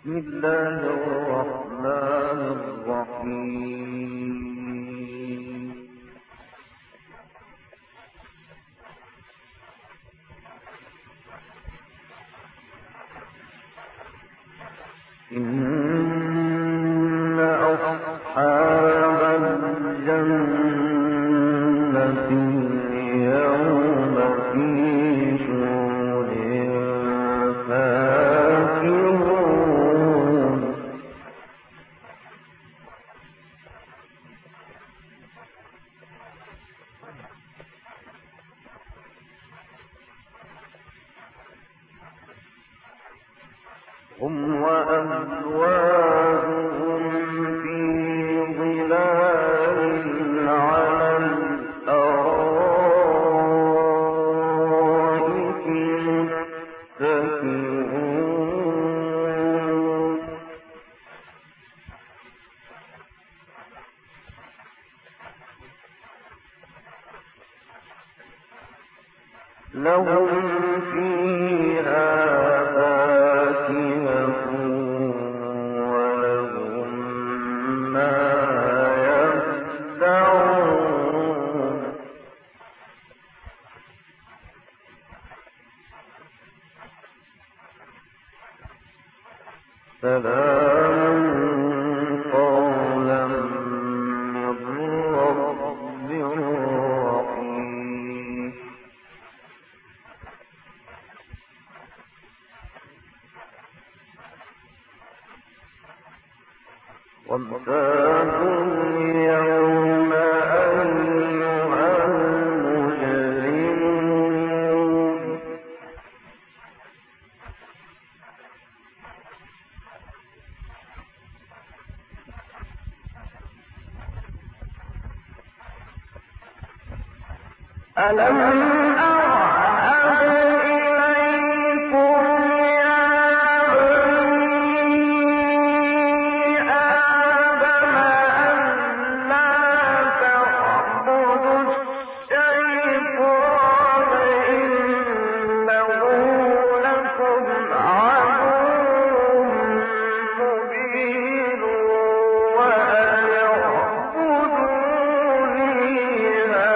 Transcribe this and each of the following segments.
الله الرحمن الرحيم. إن أصحاب الجنة اليوم في شغل فاكهون هم وأزواجهم في ظلال على الأرائك متكئون لهم فيها فاكهة ولهم ما يدعون سلام قولا من رب رحيم. وامتازوا اليوم أيها المجرمون ألم أعهد إليكم يا بني آدم ألا تعبدوا الشيطان إنه لكم عدو مبين وأن اعبدوني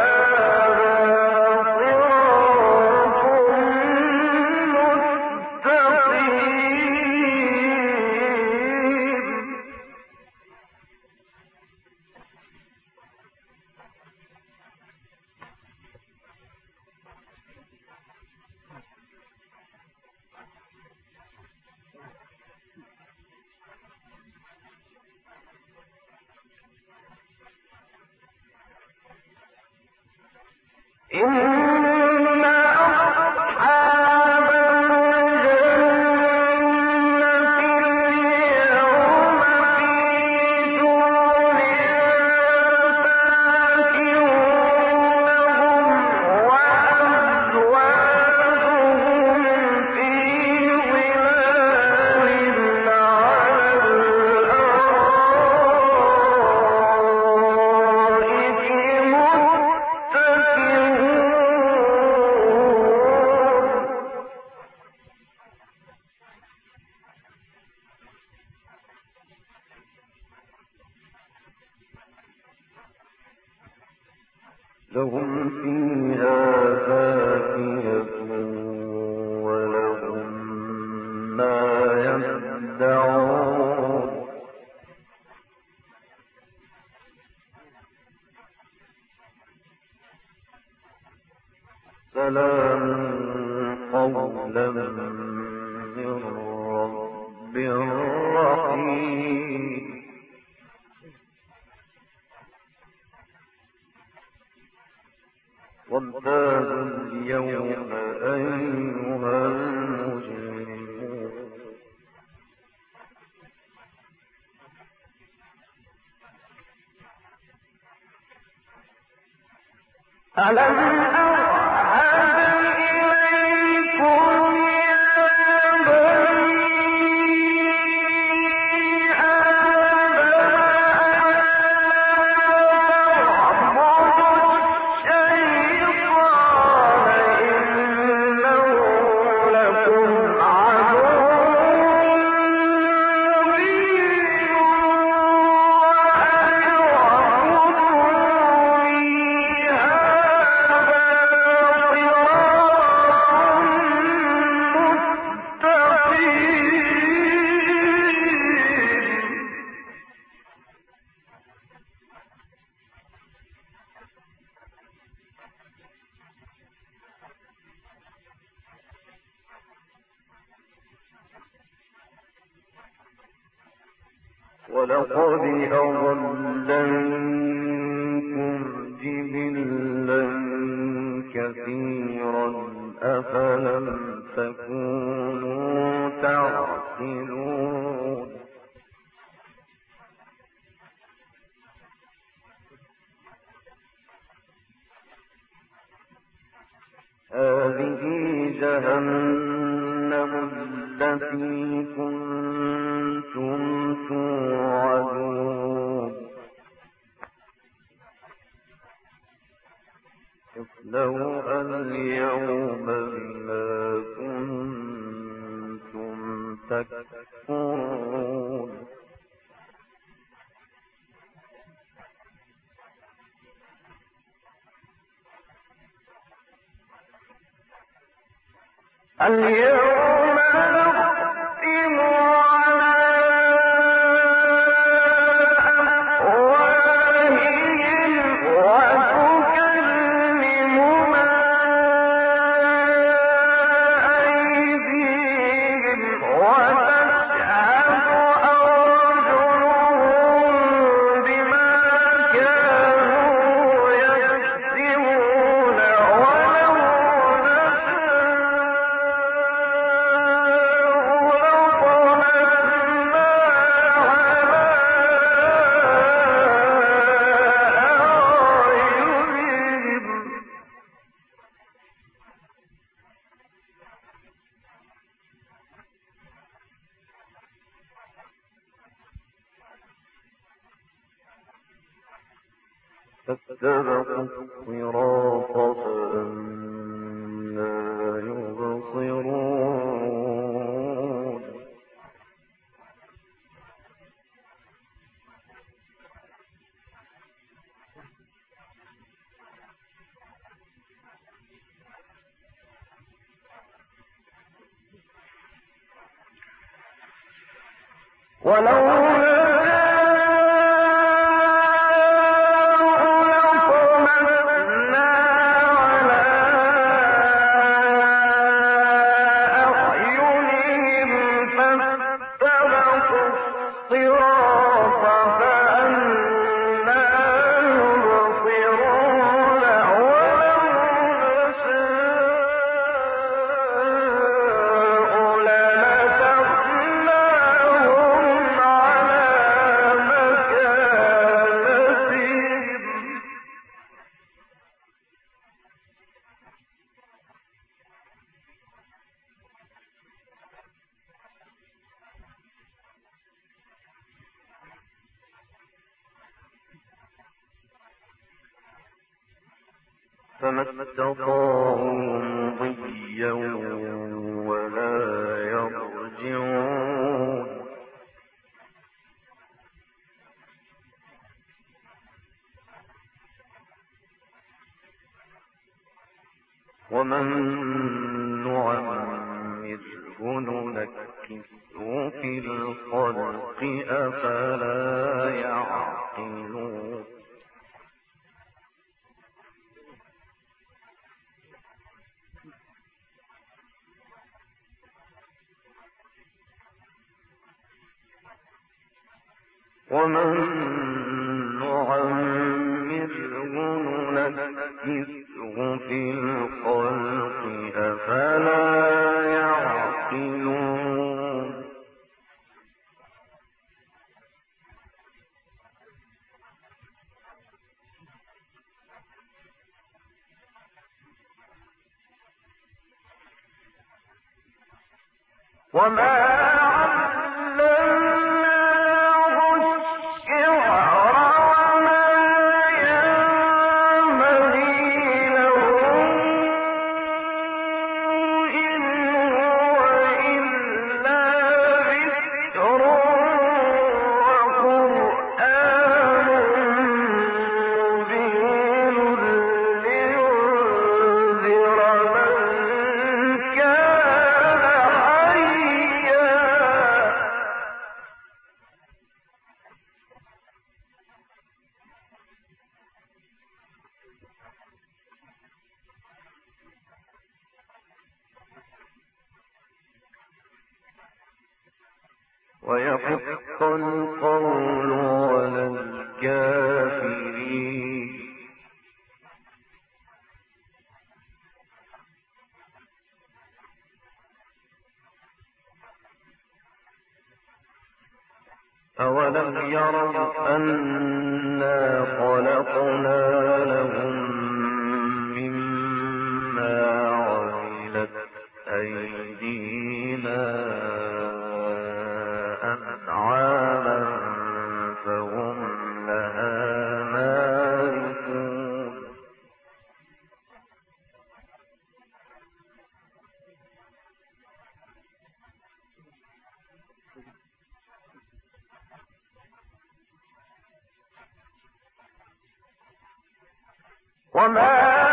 إن أصحاب الجنة اليوم في شغل فاكهون وأزواجهم في ظلال على الأرائك لهم فيها فاكهة ولهم ما يدعون سلام قولا من رب رحيم. وامتازوا اليوم أيها المجرمون ألم أعهد إليكم يا بني آدم تعبدوا الشيطان إنه لكم عدو ولقد أضلنكم جبلا كثيرا أفلم تكونوا تعقلون هذه جهنم التي كنتم توعدون اصلوها اليوم بما كنتم تكفرون اليوم نختم على أفواههم وتكلمنا أيديهم وتشهد أرجلهم بما كانوا يكسبون ولو فاستبقوا الصراط فأنى يبصرون فما استطاعوا مضيا ولا يرجعون ومن نعمره ننكسه في الخلق أفلا يعقلون ومن نعمره ننكسه في الخلق أفلا يعقلون وما كان حيا ويحق القول على الكافرين. أولم يروا أنا خلقنا لهم مما عملت أيدينا أنعاما فهم لها مالكون. وما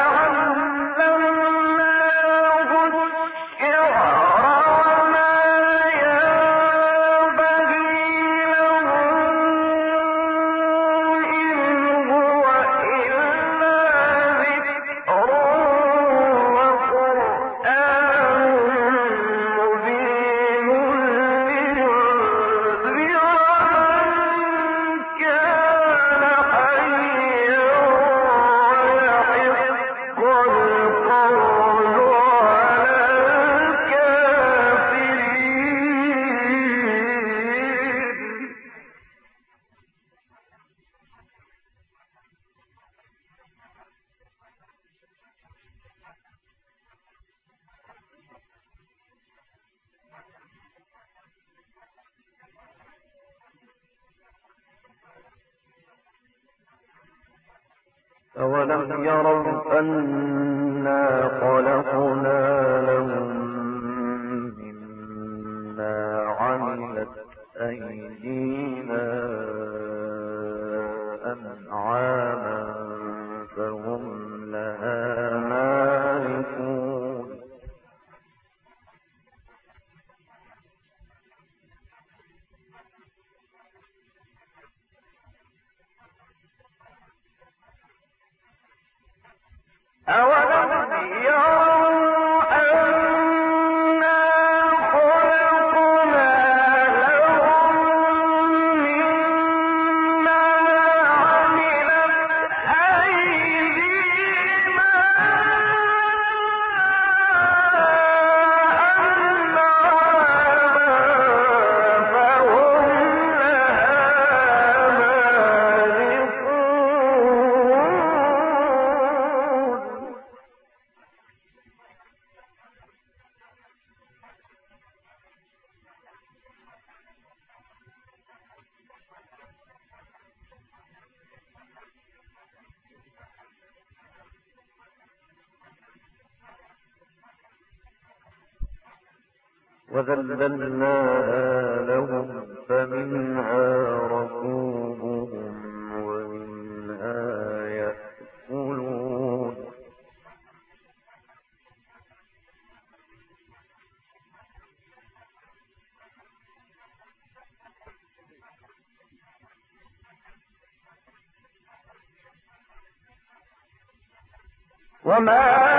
أولم يروا أنا خلقنا لهم مما عملت أيدينا أنعاما فهم لها مالكون. أولم يروا أنا خلقنا لهم مما عملت أيدينا وذللناها لهم فمنها ركوبهم ومنها يأكلون. وما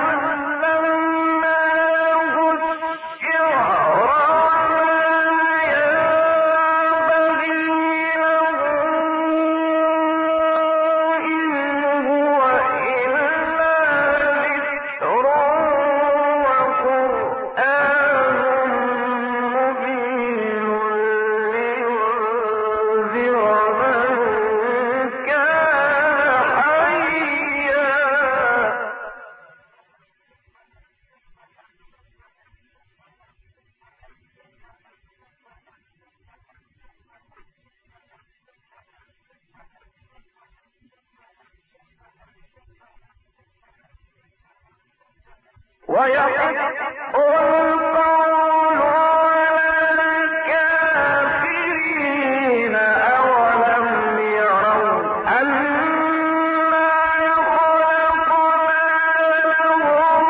ويحق القول على الكافرين. أولم يروا أنا خلقنا لهم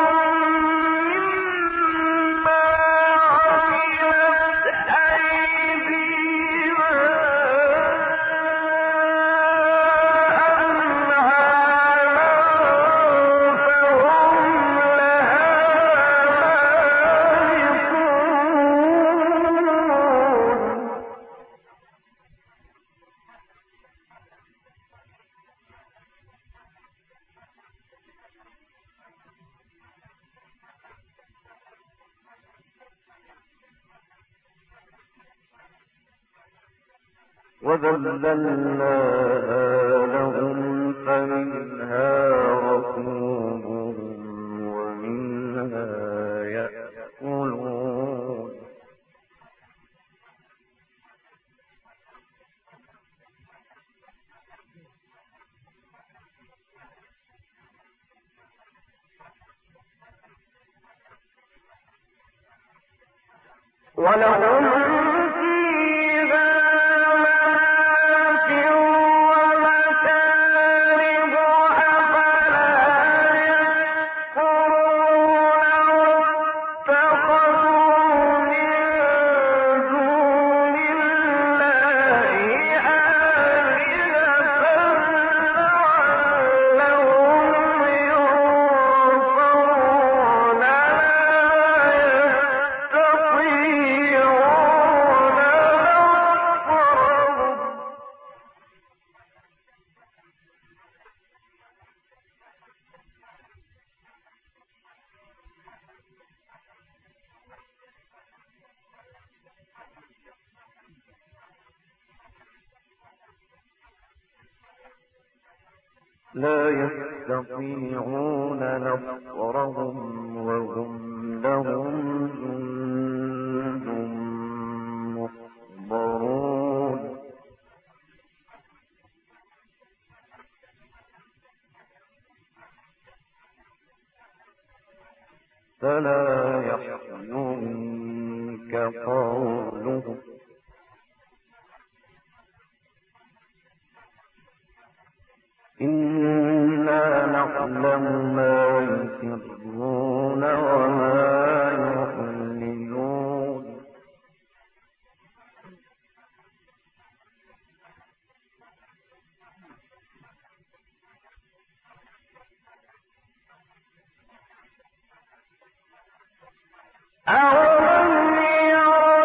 مما عملت أيدينا أنعاما فهم لها وذللناها لهم فمنها ركوبهم ومنها يأكلون ولهم لا يستطيعون نصرهم وهم لهم جند محضرون فلا يحزنك قولهم إنا نعلم ما يسرون وما يعلنون أولم يروا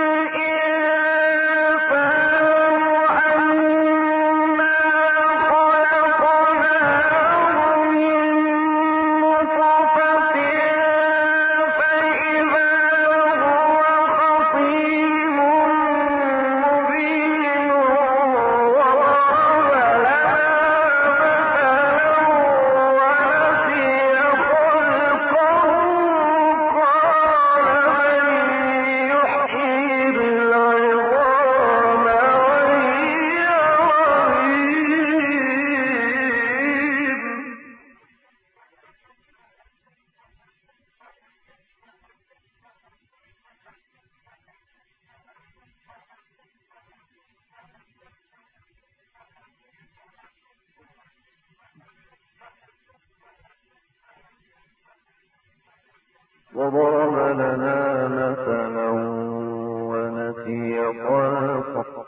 وضرب لنا مثلا ونسي خلقه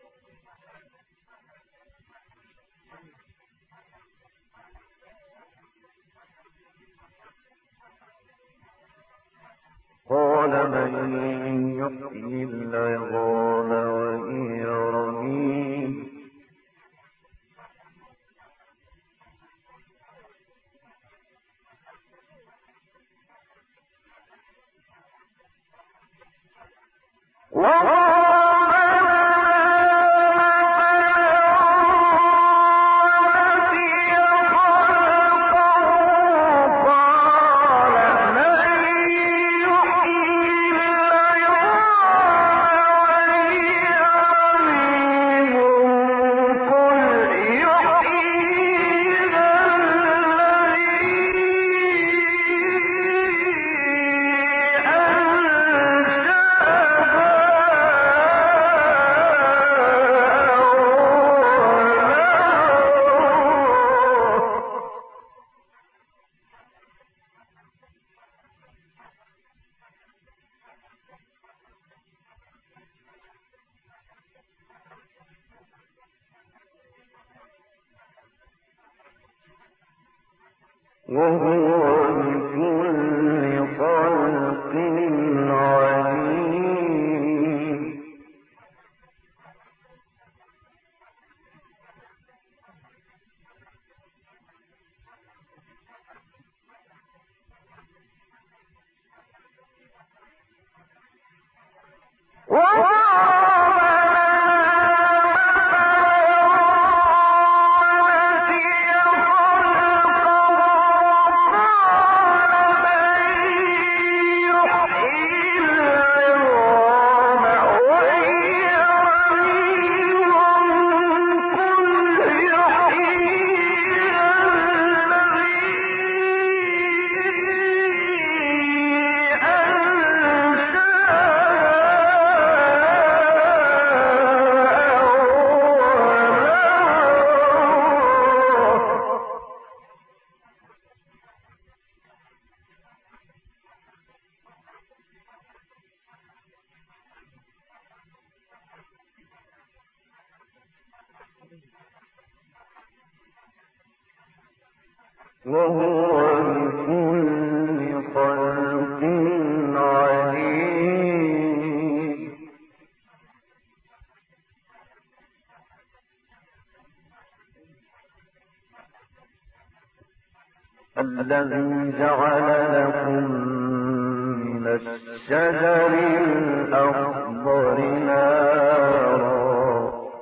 قال من يحيي العظام وهي رميم وهو بكل خلق عليم وضرب وهو بكل خلق عليم. الذي جعل لكم من الشجر الأخضر نارا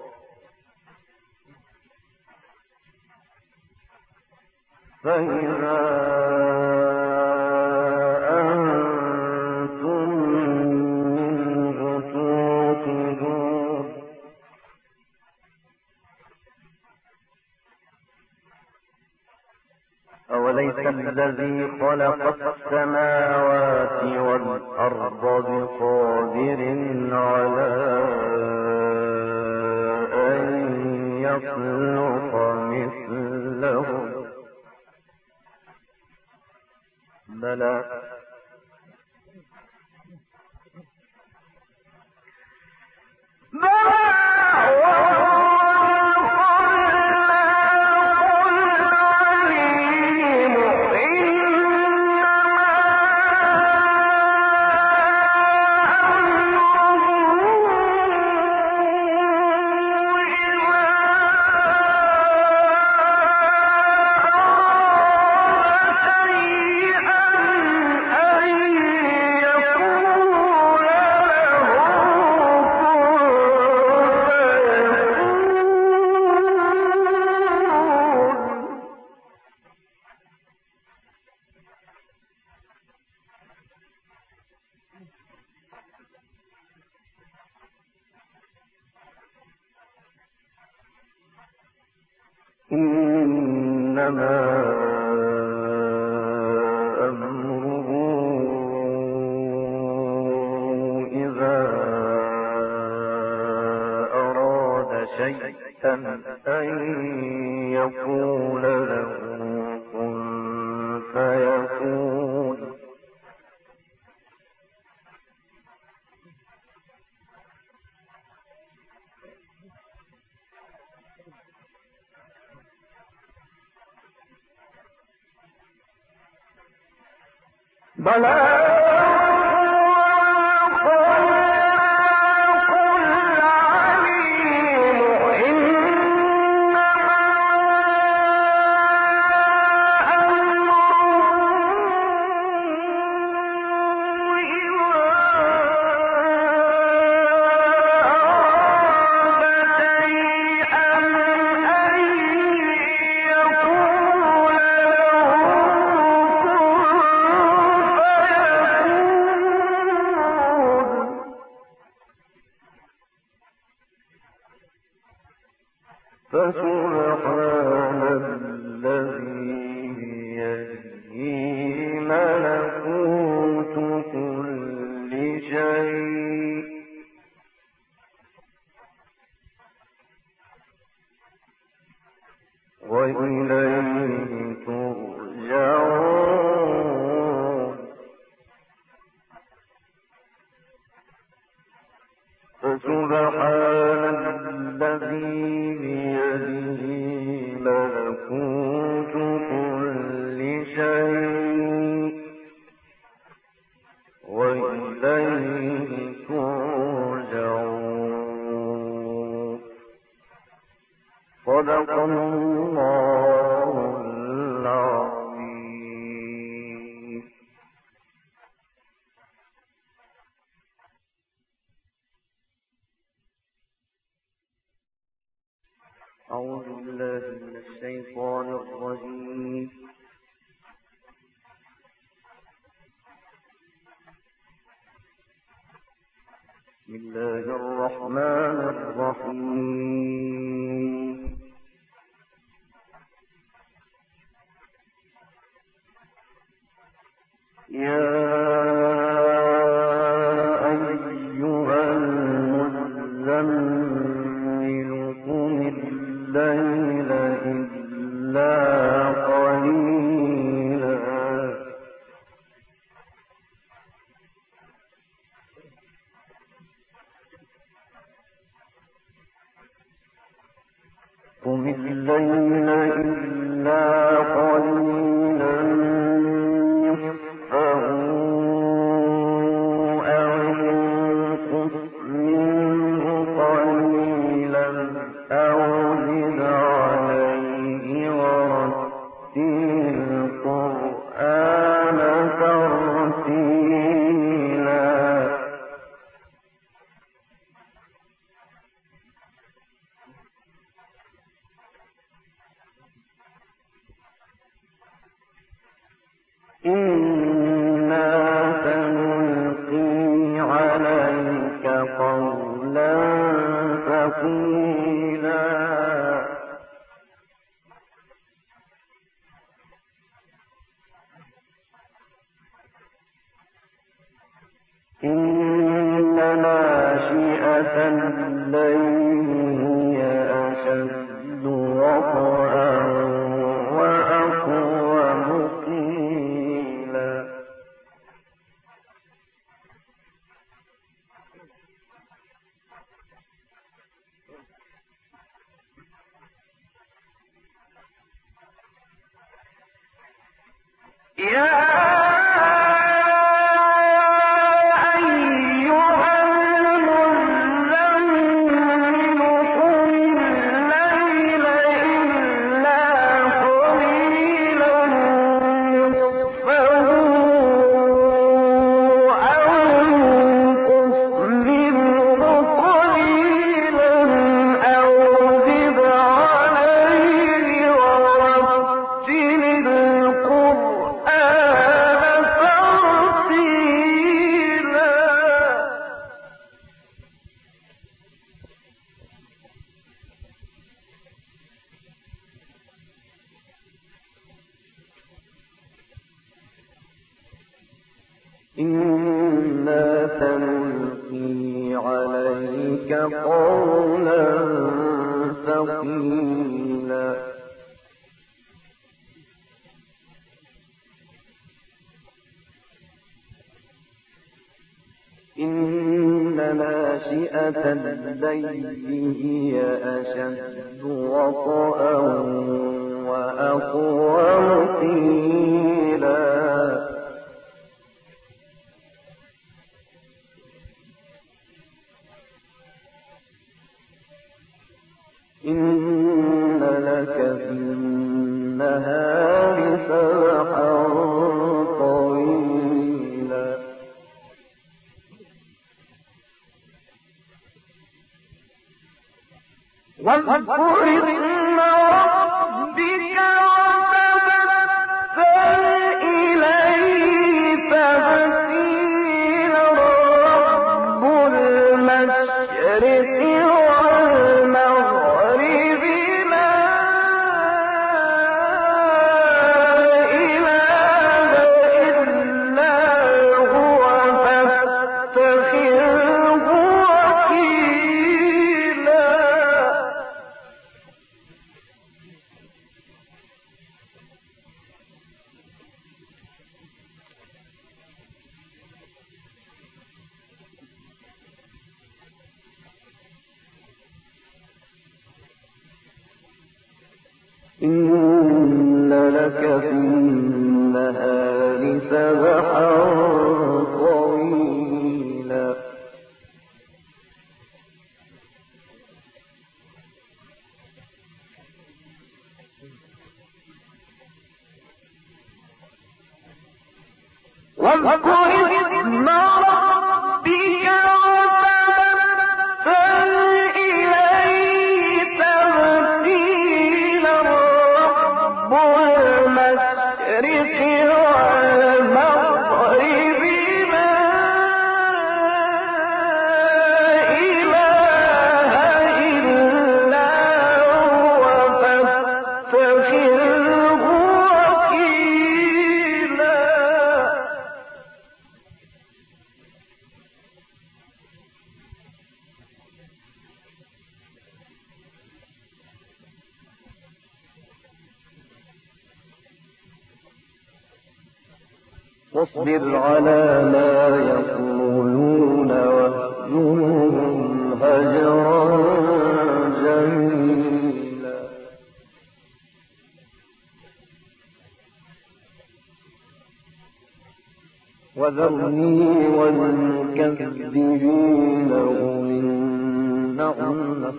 فإذا أنتم منه توقدون. أوليس الذي خلق السماوات والأرض بقادر على أن يخلق مثلهم؟ بلى إنما أمره إذا أراد شيئا أن يقول له كن فيكون. بلى فسبحان الذي بيده ملكوت كل شيء وإليه ترجعون. فسبحان الذي بيده ملكوت كل شيء وإليه ترجعون. صدق الله العظيم. أعوذ بالله من الشيطان الرجيم. بسم الله الرحمن الرحيم. يا أيها المزمل قم الليل إلا قليلا قم الليل إلا قليلا إن ناشئة الليل هي أشد وطئا وأقوم قيلا إنا سنلقي عليك قولا ثقيلا إن ناشئة الليل هي أشد وطئا وأقوم قيلا إن لك في النهار سبحا طويلا واذكر اسم ربك وتبتل إليه تبتيلا رب المشرق والمغرب لا إله إلا هو فاتخذه وكيلا إن لك في النهار سبحا طويلا واذكر اسم ربك وتبتل إليه تبتيلا رب المشرق والمغرب لا إله إلا هو فاتخذه وكيلا واصبر على ما يقولون واهجرهم هجرا جميلا وذرني والمكذبين أولي النعمة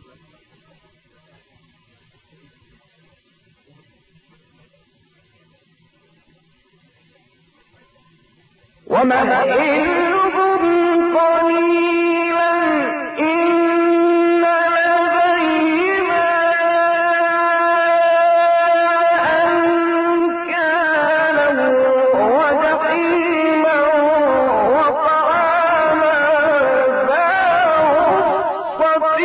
ومهلهم قليلا إن لدينا أنكالا وجحيما وطعاما ذا غصة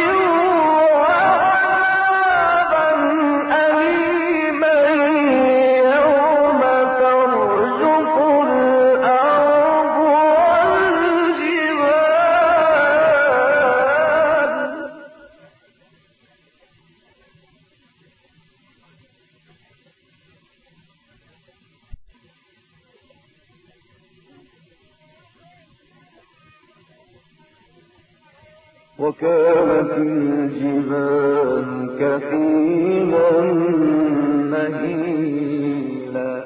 وعذابا أليما يوم ترجف الأرض وكانت الجبال كثيبا مهيلا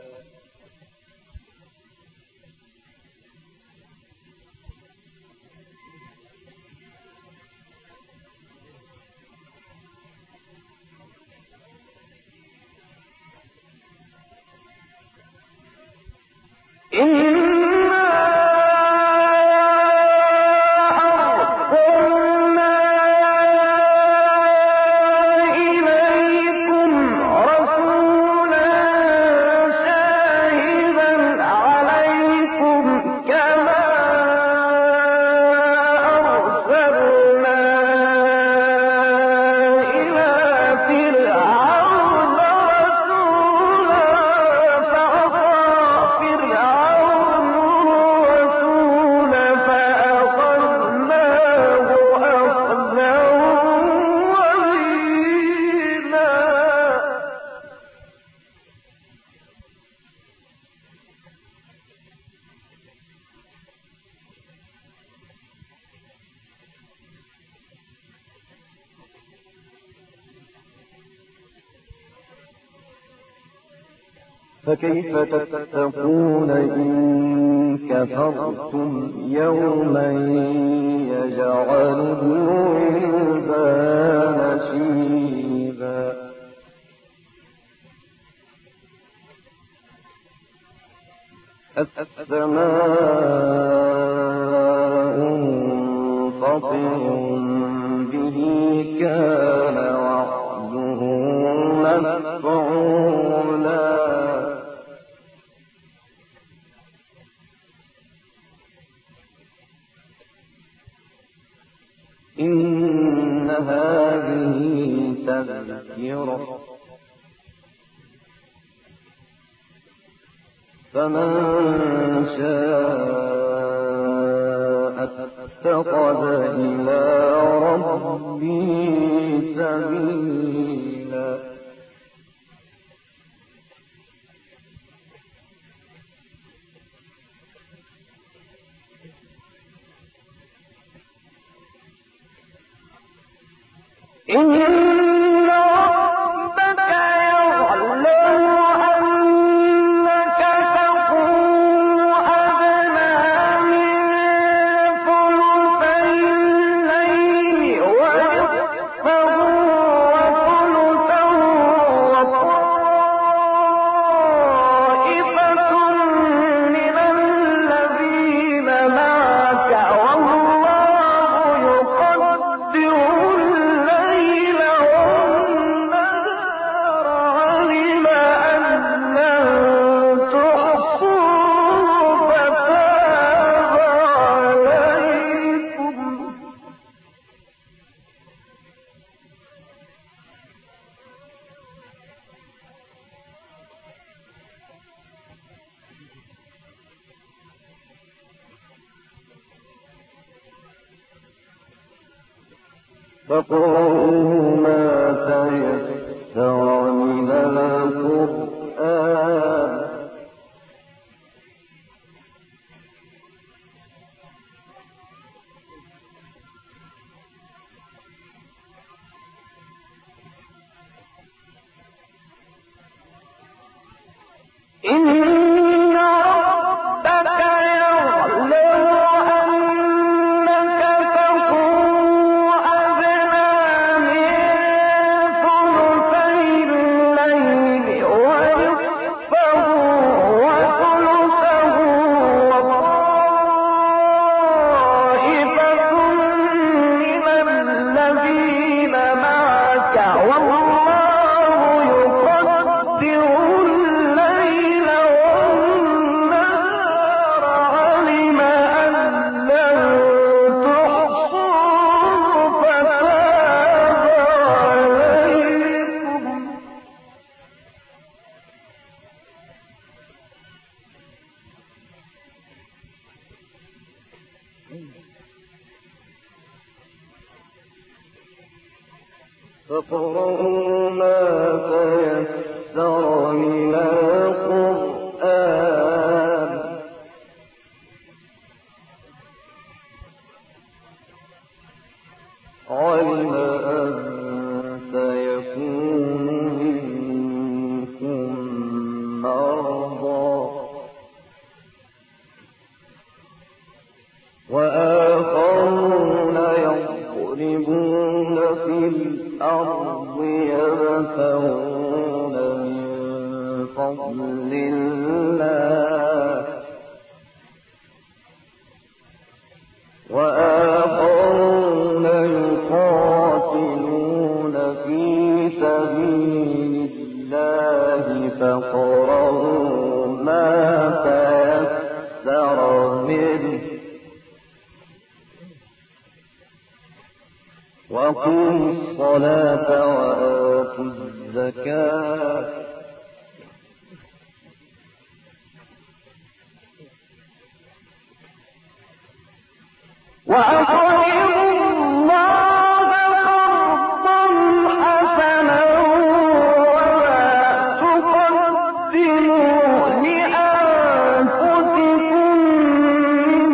فكيف تتقون إن كفرتم يوما يجعل الولدان شيبا السماء منفطر به كان وعده مفعولا إن هذه تذكرة فمن شاء اتخذ إلى ربه سبيلا إن ربك يعلم أنك تقوم أدنى من ثلثي الليل ونصفه وثلثه وطائفة من الذين معك والله يقدر الليل والنهار علم أن لن تحصوه فتاب عليكم فاقرؤوا ما تيسر من القرآن إن ربك يعلم أنك تقوم أدنى من ثلثي الليل ونصفه وثلثه وطائفة من الذين معك والله يقدر الليل والنهار علم أن لن تحصوه فتاب عليكم فاقرؤوا ما تيسر من القرآن علم أن سيكون منكم مرضى وآخرون يضربون في الأرض يبتغون من فضل الله وآخرون يقاتلون في سبيل الله فاقرؤوا ما تيسر منه وأقيموا الصلاة وآتوا الزكاة وأقرضوا الله قرضا حسنا ولا تقدموا لأنفسكم من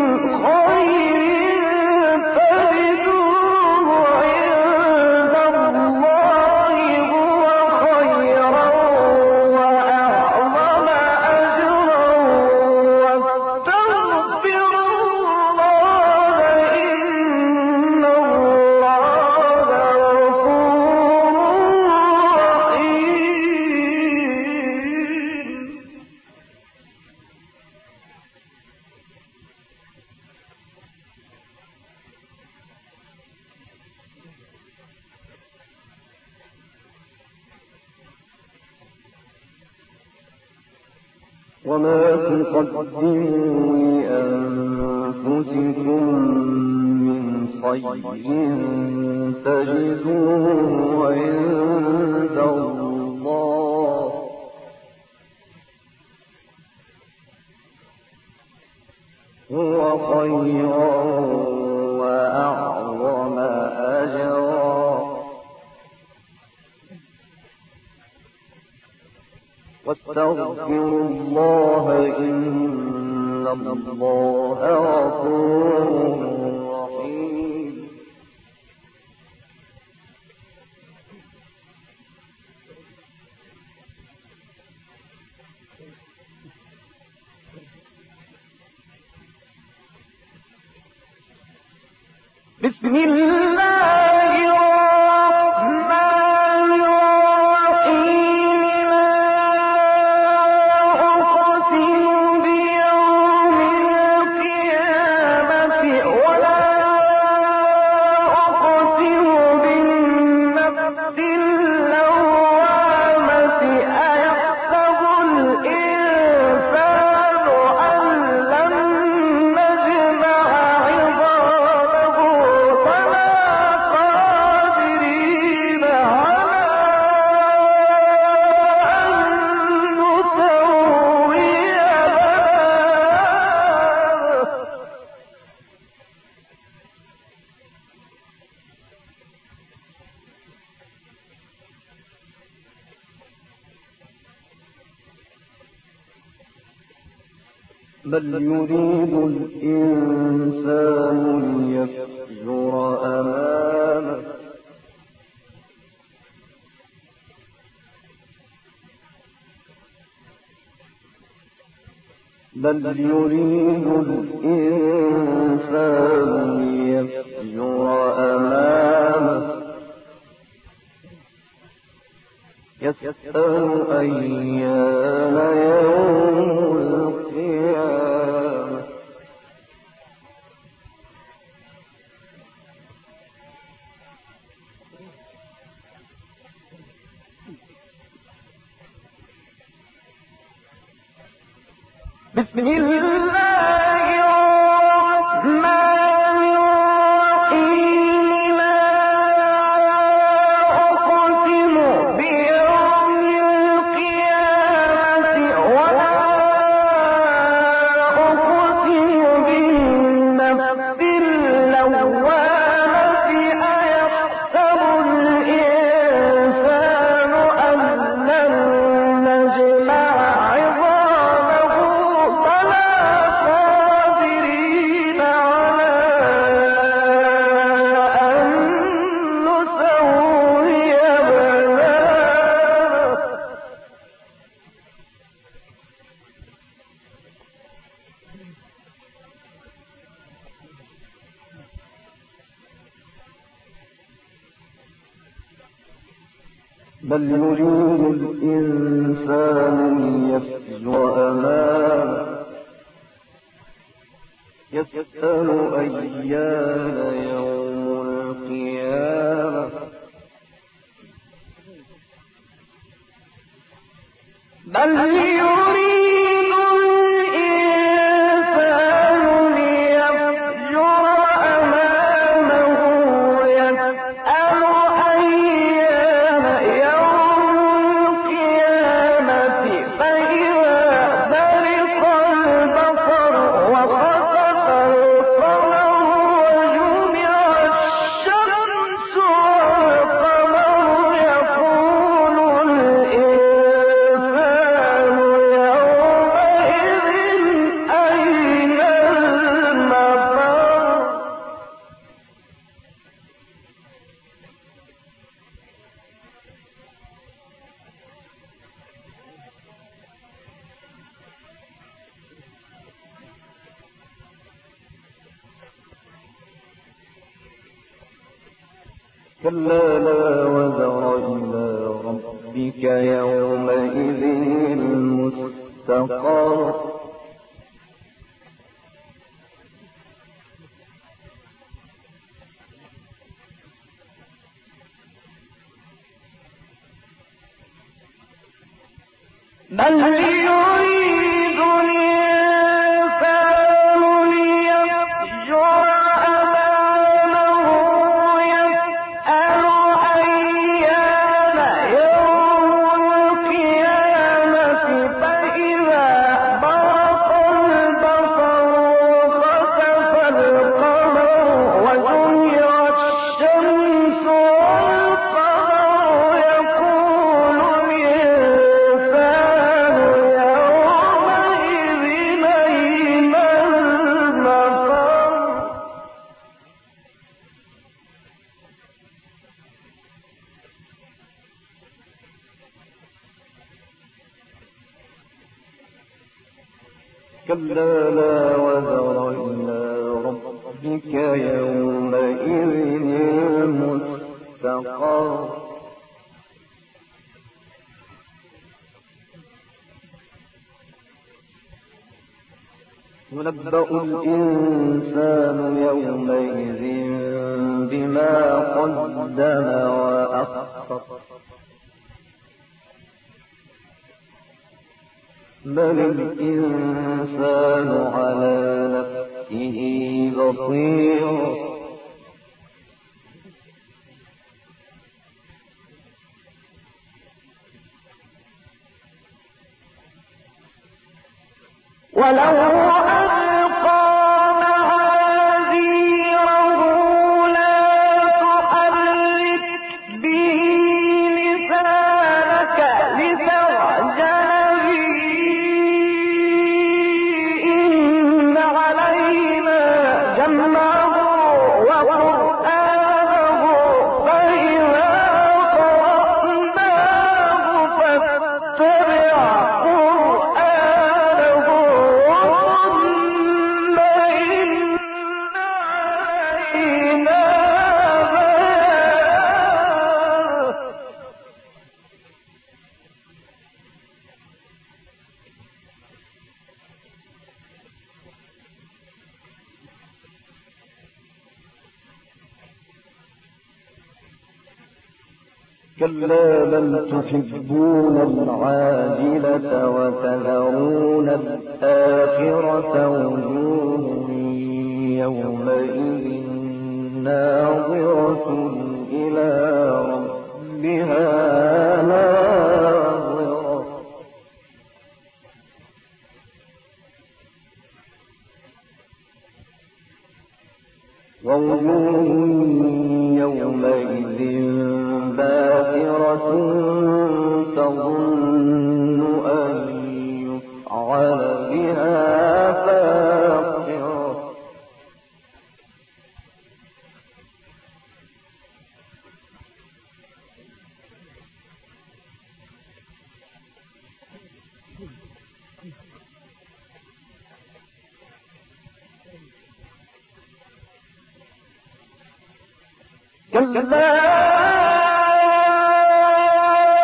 خير تجدوه عند الله هو خيرا وأعظم أجرا واستغفروا الله إن الله غفور رحيم. وما تقدموا لأنفسكم من خير تجدوه عند الله هو خيرا وأعظم أجرا واستغفروا الله إن الله غفور رحيم. بسم الله الرحمن الرحيم لا أقسم بيوم القيامة ولا أقسم بالنفس اللوامة أيحسب الإنسان أن لن نجمع عظامه بلى قادرين على أن نسوي بل يريد الإنسان ليفجر أمامه بل يريد الإنسان ليفجر أمامه يسأل أيان يوم القيامة بسم الله الرحمن الرحيم لا أقسم بيوم القيامة ولا أقسم بالنفس اللوامة أيحسب الإنسان أن لن نجمع عظامه بلى بل يريد الإنسان ليفجر أمامه يسأل أيان يوم القيامة بل يريد الإنسان ليفجر أمامه يسأل أيان يوم القيامة فإذا برق البصر وخسف القمر وجمع الشمس والقمر يقول الإنسان يومئذ أين المفر كلا لا وزر إلى ربك يومئذ المستقر بل يريد الإنسان ليفجر أمامه يسأل أيان يوم القيامة فإذا برق البصر وخسف القمر وجمع الشمس والقمر يقول الإنسان يومئذ أين المفر كلا لا وزر إلى ربك يومئذ المستقر ينبأ الإنسان يومئذ بما قدم وأخر بل الإنسان على نفسه بصير ولو ألقى معاذيره لا تحرك به لسانك لتعجل به إن علينا جمعه وقرآنه فإذا قرأناه فاتبع قرآنه ثم إن علينا بيانه كلا بل تحبون العاجلة وتذرون الآخرة وجوه يومئذ ناظرة إلى ربها ناظرة ووجوه يومئذ باسرة تظن أن يفعل بها فاقرة كلا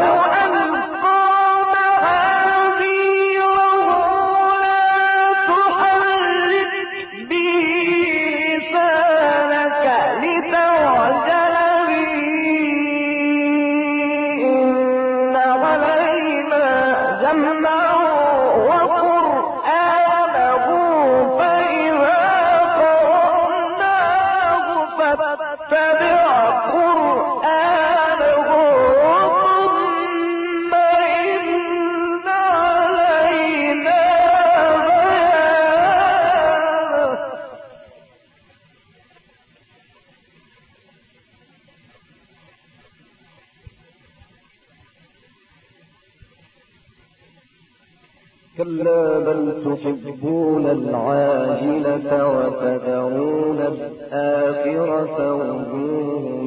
كلا بل تحبون العاجلة وتذرون الآخرة وجوه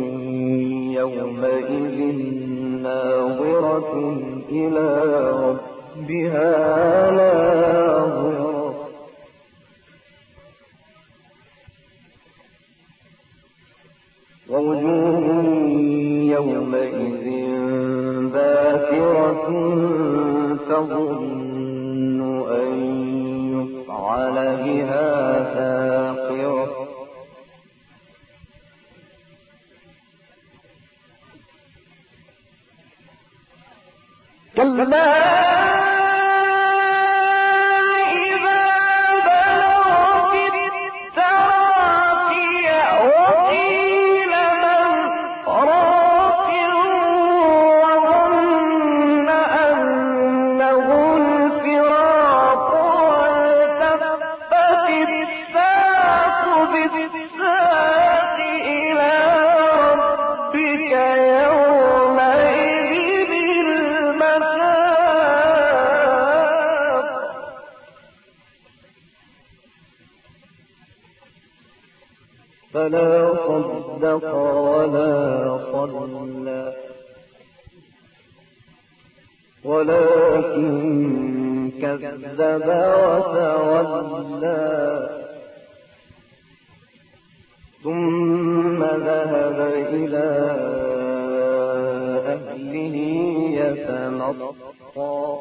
يومئذ ناظرة إلى ربها ناظرة ووجوه يومئذ باسرة تظن أن يفعل بها فاقرة كلا فلا صدق ولا صلى ولكن كذب وتولى ثم ذهب إلى أهله يتمطى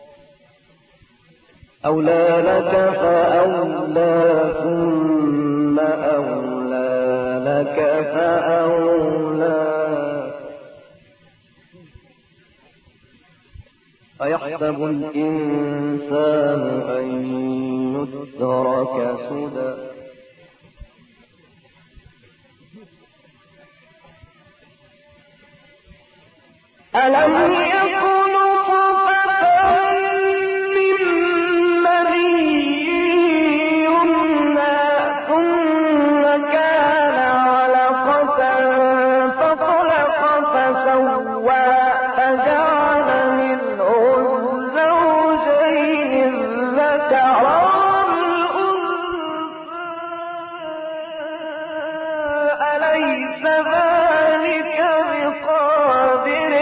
أولى لك فأولى ثم أولى لك فأولى أيحسب الإنسان أن يترك سدى ألم يكن نطفة من مني يمنى ثم كان علقة فخلق فسوى فجعل منه الزوجين الذكر والأنثى أليس ذلك بقادر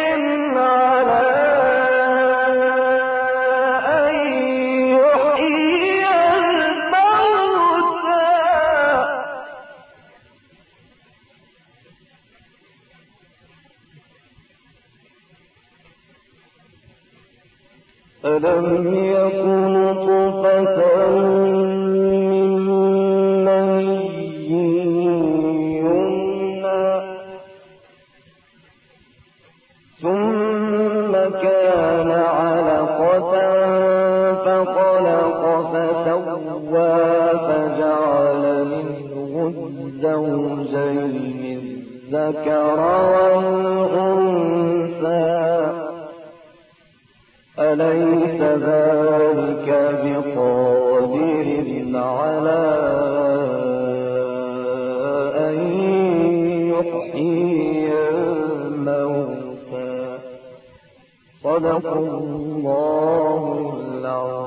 ألم يكن نطفة من مني يمنى ثم كان علقة فخلق فسوى فجعل منه الزوجين الذكر والأنثى أليس ذلك بقادر على أن يحيي الموتى صدق الله العظيم.